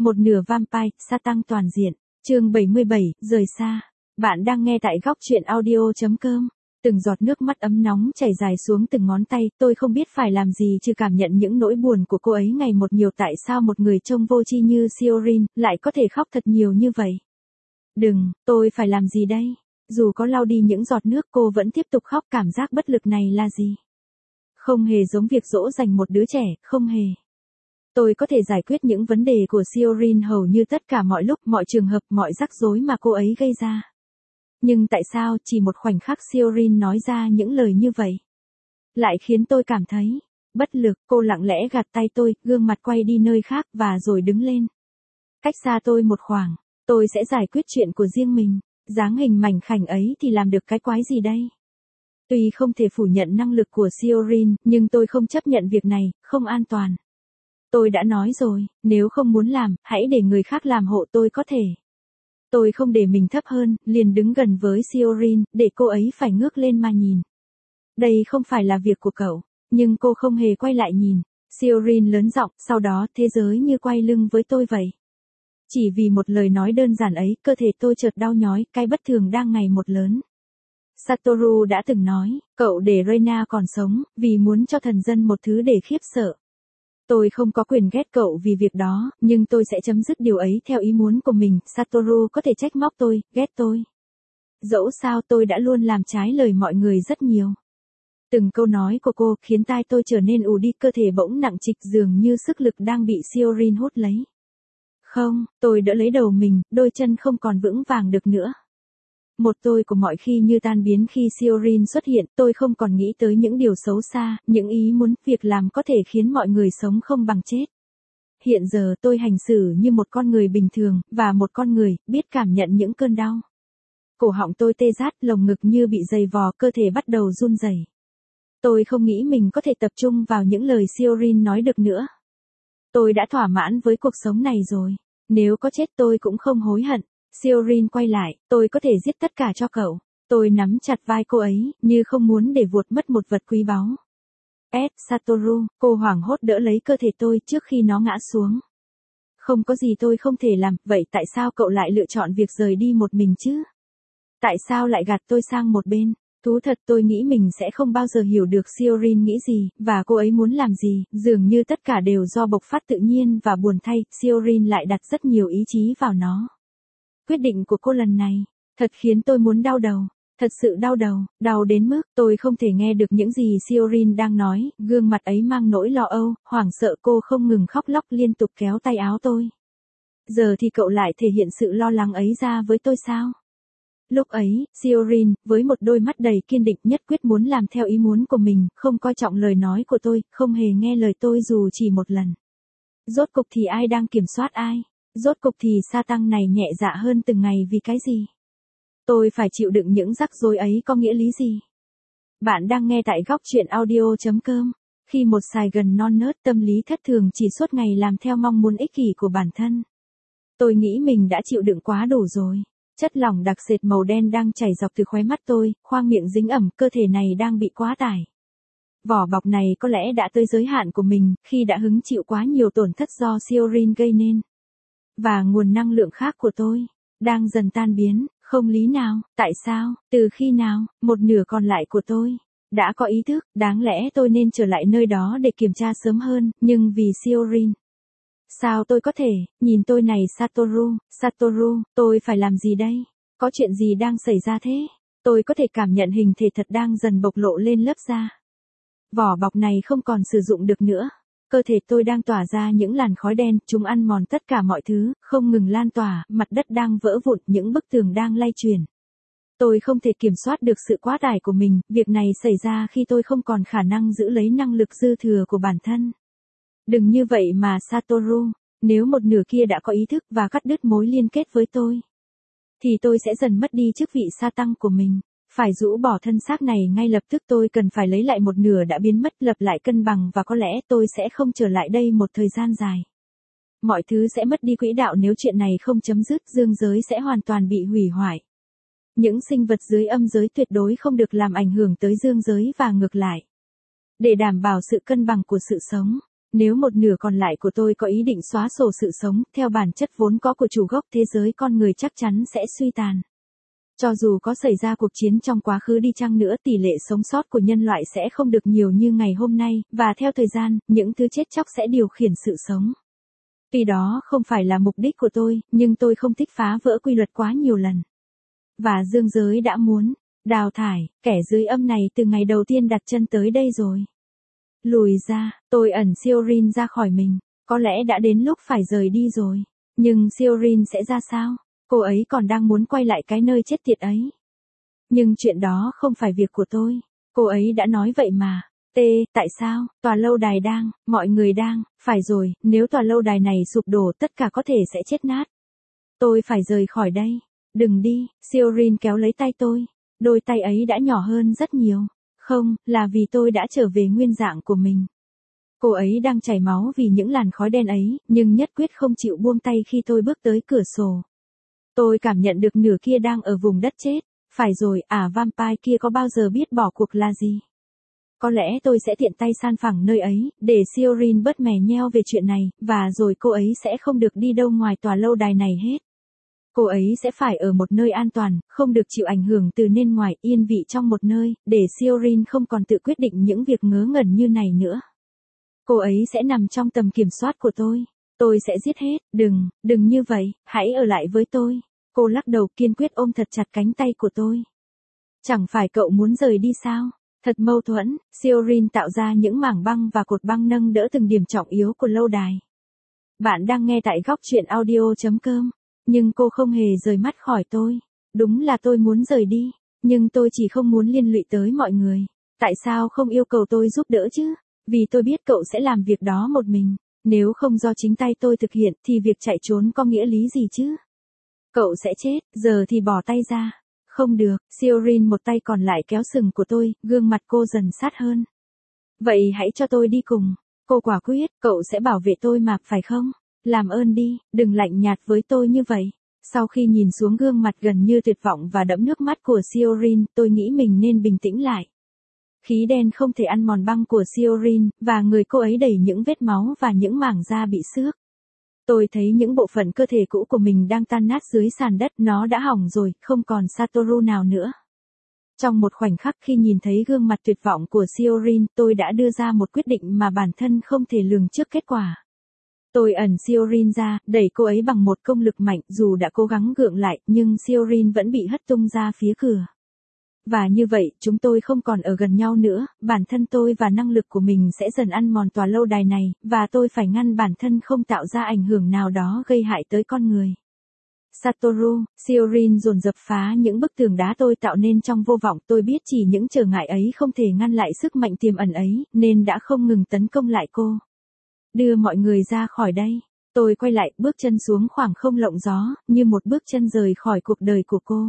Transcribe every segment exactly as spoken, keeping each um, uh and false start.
Một nửa vampire, sa tăng toàn diện. Chương bảy mươi bảy, rời xa. Bạn đang nghe tại góc truyện audio chấm com. Từng giọt nước mắt ấm nóng chảy dài xuống từng ngón tay, tôi không biết phải làm gì trừ cảm nhận những nỗi buồn của cô ấy ngày một nhiều. Tại sao một người trông vô tri như Siorin lại có thể khóc thật nhiều như vậy? Đừng, tôi phải làm gì đây? Dù có lau đi những giọt nước, cô vẫn tiếp tục khóc. Cảm giác bất lực này là gì? Không hề giống việc dỗ dành một đứa trẻ, không hề. Tôi có thể giải quyết những vấn đề của Siorin hầu như tất cả mọi lúc, mọi trường hợp, mọi rắc rối mà cô ấy gây ra. Nhưng tại sao chỉ một khoảnh khắc Siorin nói ra những lời như vậy lại khiến tôi cảm thấy bất lực? Cô lặng lẽ gạt tay tôi, gương mặt quay đi nơi khác và rồi đứng lên. Cách xa tôi một khoảng, tôi sẽ giải quyết chuyện của riêng mình. Dáng hình mảnh khảnh ấy thì làm được cái quái gì đây? Tuy không thể phủ nhận năng lực của Siorin, nhưng tôi không chấp nhận việc này, không an toàn. Tôi đã nói rồi, nếu không muốn làm, hãy để người khác làm hộ tôi có thể. Tôi không để mình thấp hơn, liền đứng gần với Siorin, để cô ấy phải ngước lên mà nhìn. Đây không phải là việc của cậu, nhưng cô không hề quay lại nhìn. Siorin lớn giọng, sau đó thế giới như quay lưng với tôi vậy. Chỉ vì một lời nói đơn giản ấy, cơ thể tôi chợt đau nhói, cái bất thường đang ngày một lớn. Satoru đã từng nói, cậu để Reina còn sống, vì muốn cho thần dân một thứ để khiếp sợ. Tôi không có quyền ghét cậu vì việc đó, nhưng tôi sẽ chấm dứt điều ấy theo ý muốn của mình. Satoru có thể trách móc tôi, ghét tôi. Dẫu sao tôi đã luôn làm trái lời mọi người rất nhiều. Từng câu nói của cô khiến tai tôi trở nên ù đi, cơ thể bỗng nặng trịch dường như sức lực đang bị Siorin hút lấy. Không, tôi đỡ lấy đầu mình, đôi chân không còn vững vàng được nữa. Một tôi của mọi khi như tan biến khi Siorin xuất hiện. Tôi không còn nghĩ tới những điều xấu xa, những ý muốn, việc làm có thể khiến mọi người sống không bằng chết. Hiện giờ tôi hành xử như một con người bình thường, và một con người, biết cảm nhận những cơn đau. Cổ họng tôi tê rát, lồng ngực như bị dày vò, cơ thể bắt đầu run rẩy. Tôi không nghĩ mình có thể tập trung vào những lời Siorin nói được nữa. Tôi đã thỏa mãn với cuộc sống này rồi. Nếu có chết tôi cũng không hối hận. Siorin quay lại, tôi có thể giết tất cả cho cậu. Tôi nắm chặt vai cô ấy, như không muốn để vuột mất một vật quý báu. S. Satoru, cô hoảng hốt đỡ lấy cơ thể tôi trước khi nó ngã xuống. Không có gì tôi không thể làm, vậy tại sao cậu lại lựa chọn việc rời đi một mình chứ? Tại sao lại gạt tôi sang một bên? Thú thật tôi nghĩ mình sẽ không bao giờ hiểu được Siorin nghĩ gì, và cô ấy muốn làm gì. Dường như tất cả đều do bộc phát tự nhiên, và buồn thay, Siorin lại đặt rất nhiều ý chí vào nó. Quyết định của cô lần này, thật khiến tôi muốn đau đầu, thật sự đau đầu, đau đến mức tôi không thể nghe được những gì Siorin đang nói. Gương mặt ấy mang nỗi lo âu, hoảng sợ, cô không ngừng khóc lóc liên tục kéo tay áo tôi. Giờ thì cậu lại thể hiện sự lo lắng ấy ra với tôi sao? Lúc ấy, Siorin, với một đôi mắt đầy kiên định, nhất quyết muốn làm theo ý muốn của mình, không coi trọng lời nói của tôi, không hề nghe lời tôi dù chỉ một lần. Rốt cục thì ai đang kiểm soát ai? Rốt cục thì sa tăng này nhẹ dạ hơn từng ngày vì cái gì? Tôi phải chịu đựng những rắc rối ấy có nghĩa lý gì? Bạn đang nghe tại góc truyện audio chấm com. Khi một Sài Gòn non nớt, tâm lý thất thường chỉ suốt ngày làm theo mong muốn ích kỷ của bản thân. Tôi nghĩ mình đã chịu đựng quá đủ rồi. Chất lỏng đặc sệt màu đen đang chảy dọc từ khóe mắt tôi, khoang miệng dính ẩm, cơ thể này đang bị quá tải. Vỏ bọc này có lẽ đã tới giới hạn của mình, khi đã hứng chịu quá nhiều tổn thất do Siorin gây nên. Và nguồn năng lượng khác của tôi đang dần tan biến, không lý nào, tại sao, từ khi nào, một nửa còn lại của tôi đã có ý thức, đáng lẽ tôi nên trở lại nơi đó để kiểm tra sớm hơn, nhưng vì Siorin. Sao tôi có thể, nhìn tôi này Satoru, Satoru, tôi phải làm gì đây? Có chuyện gì đang xảy ra thế? Tôi có thể cảm nhận hình thể thật đang dần bộc lộ lên lớp da. Vỏ bọc này không còn sử dụng được nữa. Cơ thể tôi đang tỏa ra những làn khói đen, chúng ăn mòn tất cả mọi thứ, không ngừng lan tỏa, mặt đất đang vỡ vụn, những bức tường đang lay chuyển. Tôi không thể kiểm soát được sự quá tải của mình, việc này xảy ra khi tôi không còn khả năng giữ lấy năng lực dư thừa của bản thân. Đừng như vậy mà Satoru, nếu một nửa kia đã có ý thức và cắt đứt mối liên kết với tôi, thì tôi sẽ dần mất đi chức vị sa tăng của mình. Phải rũ bỏ thân xác này ngay lập tức, tôi cần phải lấy lại một nửa đã biến mất, lập lại cân bằng, và có lẽ tôi sẽ không trở lại đây một thời gian dài. Mọi thứ sẽ mất đi quỹ đạo nếu chuyện này không chấm dứt, dương giới sẽ hoàn toàn bị hủy hoại. Những sinh vật dưới âm giới tuyệt đối không được làm ảnh hưởng tới dương giới và ngược lại. Để đảm bảo sự cân bằng của sự sống, Nếu một nửa còn lại của tôi có ý định xóa sổ sự sống, theo bản chất vốn có của chủ gốc thế giới con người chắc chắn sẽ suy tàn. Cho dù có xảy ra cuộc chiến trong quá khứ đi chăng nữa, tỷ lệ sống sót của nhân loại sẽ không được nhiều như ngày hôm nay, và theo thời gian, những thứ chết chóc sẽ điều khiển sự sống. Tuy đó không phải là mục đích của tôi, nhưng tôi không thích phá vỡ quy luật quá nhiều lần. Và dương giới đã muốn đào thải kẻ dưới âm này từ ngày đầu tiên đặt chân tới đây rồi. Lùi ra, tôi ẩn Siorin ra khỏi mình, có lẽ đã đến lúc phải rời đi rồi. Nhưng Siorin sẽ ra sao? Cô ấy còn đang muốn quay lại cái nơi chết tiệt ấy. Nhưng chuyện đó không phải việc của tôi. Cô ấy đã nói vậy mà. T, tại sao? Tòa lâu đài đang, mọi người đang, phải rồi, nếu tòa lâu đài này sụp đổ tất cả có thể sẽ chết nát. Tôi phải rời khỏi đây. Đừng đi, Siorin kéo lấy tay tôi. Đôi tay ấy đã nhỏ hơn rất nhiều. Không, là vì tôi đã trở về nguyên dạng của mình. Cô ấy đang chảy máu vì những làn khói đen ấy, nhưng nhất quyết không chịu buông tay khi tôi bước tới cửa sổ. Tôi cảm nhận được nửa kia đang ở vùng đất chết. Phải rồi, à vampire kia có bao giờ biết bỏ cuộc là gì? Có lẽ tôi sẽ tiện tay san phẳng nơi ấy, để Siorin bớt mè nheo về chuyện này, và rồi cô ấy sẽ không được đi đâu ngoài tòa lâu đài này hết. Cô ấy sẽ phải ở một nơi an toàn, không được chịu ảnh hưởng từ bên ngoài, yên vị trong một nơi, để Siorin không còn tự quyết định những việc ngớ ngẩn như này nữa. Cô ấy sẽ nằm trong tầm kiểm soát của tôi. Tôi sẽ giết hết, đừng, đừng như vậy, hãy ở lại với tôi. Cô lắc đầu kiên quyết ôm thật chặt cánh tay của tôi. Chẳng phải cậu muốn rời đi sao? Thật mâu thuẫn, Siorin tạo ra những mảng băng và cột băng nâng đỡ từng điểm trọng yếu của lâu đài. Bạn đang nghe tại góc truyện audio chấm com. Nhưng cô không hề rời mắt khỏi tôi. Đúng là tôi muốn rời đi, nhưng tôi chỉ không muốn liên lụy tới mọi người. Tại sao không yêu cầu tôi giúp đỡ chứ? Vì tôi biết cậu sẽ làm việc đó một mình. Nếu không do chính tay tôi thực hiện thì việc chạy trốn có nghĩa lý gì chứ? Cậu sẽ chết, giờ thì bỏ tay ra. Không được, Siorin một tay còn lại kéo sừng của tôi, gương mặt cô dần sát hơn. Vậy hãy cho tôi đi cùng. Cô quả quyết, cậu sẽ bảo vệ tôi mà, phải không? Làm ơn đi, đừng lạnh nhạt với tôi như vậy. Sau khi nhìn xuống gương mặt gần như tuyệt vọng và đẫm nước mắt của Siorin, tôi nghĩ mình nên bình tĩnh lại. Khí đen không thể ăn mòn băng của Siorin, và người cô ấy đầy những vết máu và những mảng da bị xước. Tôi thấy những bộ phận cơ thể cũ của mình đang tan nát dưới sàn đất, nó đã hỏng rồi, không còn Satoru nào nữa. Trong một khoảnh khắc khi nhìn thấy gương mặt tuyệt vọng của Siorin, tôi đã đưa ra một quyết định mà bản thân không thể lường trước kết quả. Tôi ẩn Siorin ra, đẩy cô ấy bằng một công lực mạnh, dù đã cố gắng gượng lại, nhưng Siorin vẫn bị hất tung ra phía cửa. Và như vậy, chúng tôi không còn ở gần nhau nữa, bản thân tôi và năng lực của mình sẽ dần ăn mòn tòa lâu đài này, và tôi phải ngăn bản thân không tạo ra ảnh hưởng nào đó gây hại tới con người. Satoru, Siorin dồn dập phá những bức tường đá tôi tạo nên trong vô vọng. Tôi biết chỉ những trở ngại ấy không thể ngăn lại sức mạnh tiềm ẩn ấy, nên đã không ngừng tấn công lại cô. Đưa mọi người ra khỏi đây. Tôi quay lại, bước chân xuống khoảng không lộng gió, như một bước chân rời khỏi cuộc đời của cô.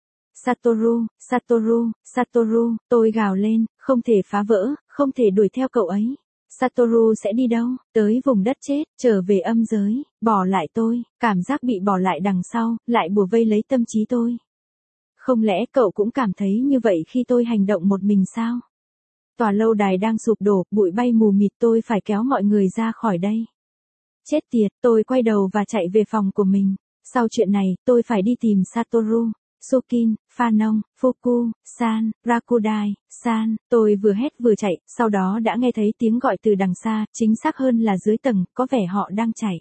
Satoru, Satoru, Satoru, tôi gào lên, không thể phá vỡ, không thể đuổi theo cậu ấy. Satoru sẽ đi đâu? Tới vùng đất chết, trở về âm giới, bỏ lại tôi, cảm giác bị bỏ lại đằng sau, lại bủa vây lấy tâm trí tôi. Không lẽ cậu cũng cảm thấy như vậy khi tôi hành động một mình sao? Tòa lâu đài đang sụp đổ, bụi bay mù mịt, tôi phải kéo mọi người ra khỏi đây. Chết tiệt, tôi quay đầu và chạy về phòng của mình. Sau chuyện này, tôi phải đi tìm Satoru, Sukin, Phanong, Fuku, San, Rakudai, San. Tôi vừa hét vừa chạy, sau đó đã nghe thấy tiếng gọi từ đằng xa, chính xác hơn là dưới tầng, có vẻ họ đang chạy.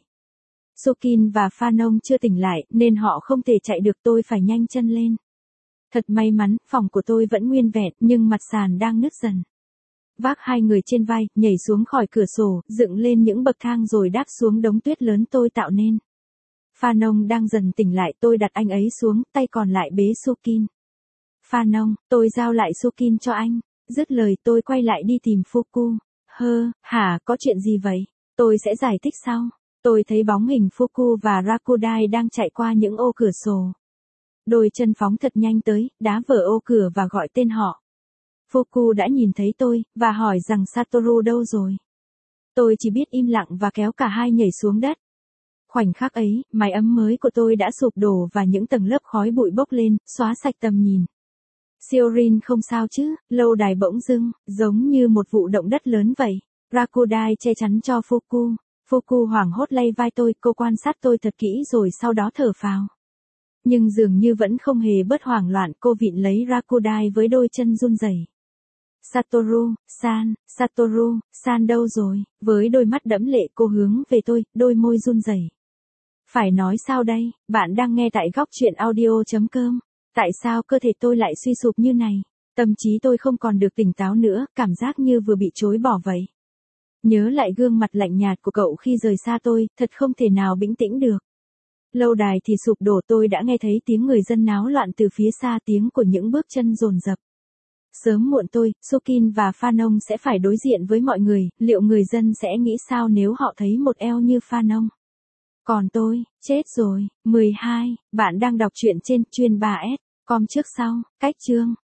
Sukin và Phanong chưa tỉnh lại, nên họ không thể chạy được, tôi phải nhanh chân lên. Thật may mắn, phòng của tôi vẫn nguyên vẹn, nhưng mặt sàn đang nứt dần. Vác hai người trên vai, nhảy xuống khỏi cửa sổ, dựng lên những bậc thang rồi đáp xuống đống tuyết lớn tôi tạo nên. Phanong đang dần tỉnh lại, tôi đặt anh ấy xuống, tay còn lại bế Sukin. Phanong, tôi giao lại Sukin cho anh. Dứt lời tôi quay lại đi tìm Fuku. Hơ, hả, có chuyện gì vậy? Tôi sẽ giải thích sau. Tôi thấy bóng hình Fuku và Rakudai đang chạy qua những ô cửa sổ. Đôi chân phóng thật nhanh tới, đá vỡ ô cửa và gọi tên họ. Fuku đã nhìn thấy tôi, và hỏi rằng Satoru đâu rồi. Tôi chỉ biết im lặng và kéo cả hai nhảy xuống đất. Khoảnh khắc ấy, mái ấm mới của tôi đã sụp đổ và những tầng lớp khói bụi bốc lên, xóa sạch tầm nhìn. Siorin không sao chứ? Lâu đài bỗng dưng, giống như một vụ động đất lớn vậy. Rakudai che chắn cho Fuku. Fuku hoảng hốt lay vai tôi, cô quan sát tôi thật kỹ rồi sau đó thở phào. Nhưng dường như vẫn không hề bớt hoảng loạn, cô vịn lấy Rakudai với đôi chân run rẩy. Satoru, san, Satoru, san đâu rồi? Với đôi mắt đẫm lệ cô hướng về tôi, đôi môi run rẩy. Phải nói sao đây, bạn đang nghe tại góc truyện audio.com. Tại sao cơ thể tôi lại suy sụp như này? Tâm trí tôi không còn được tỉnh táo nữa, cảm giác như vừa bị chối bỏ vậy. Nhớ lại gương mặt lạnh nhạt của cậu khi rời xa tôi, thật không thể nào bình tĩnh được. Lâu đài thì sụp đổ, tôi đã nghe thấy tiếng người dân náo loạn từ phía xa, tiếng của những bước chân dồn dập. Sớm muộn tôi, Sokin và Phanong sẽ phải đối diện với mọi người, liệu người dân sẽ nghĩ sao nếu họ thấy một eo như Phanong? Còn tôi, chết rồi. mười hai, bạn đang đọc truyện trên chuyên ba S, com trước sau, cách chương.